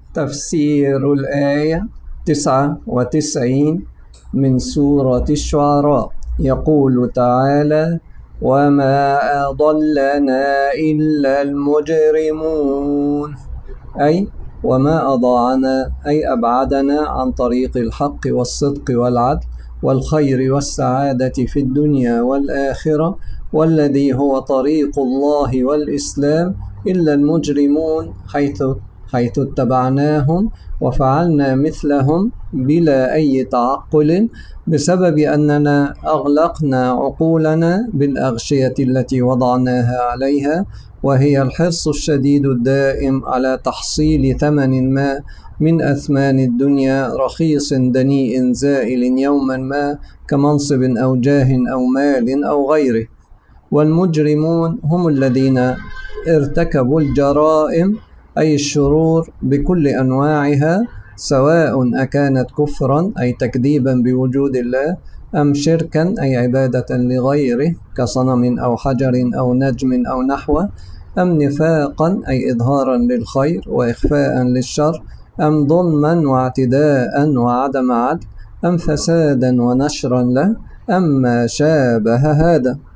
تفسير الآية 99 من سورة الشعراء. يقول تعالى: وما أضلنا إلا المجرمون، أي وما أضاعنا أي أبعدنا عن طريق الحق والصدق والعدل والخير والسعادة في الدنيا والآخرة، والذي هو طريق الله والإسلام، إلا المجرمون، حيث اتبعناهم وفعلنا مثلهم بلا أي تعقل، بسبب أننا أغلقنا عقولنا بالأغشية التي وضعناها عليها، وهي الحرص الشديد الدائم على تحصيل ثمن ما من أثمان الدنيا، رخيص دنيء زائل يوما ما، كمنصب أو جاه أو مال أو غيره. والمجرمون هم الذين ارتكبوا الجرائم أي الشرور بكل أنواعها، سواء أكانت كفرا أي تكذيبا بوجود الله، أم شركا أي عبادة لغيره كصنم أو حجر أو نجم أو نحوه، أم نفاقا أي إظهارا للخير وإخفاء للشر، أم ظلما واعتداء وعدم عدل، أم فسادا ونشرا له، أم ما شابه هذا.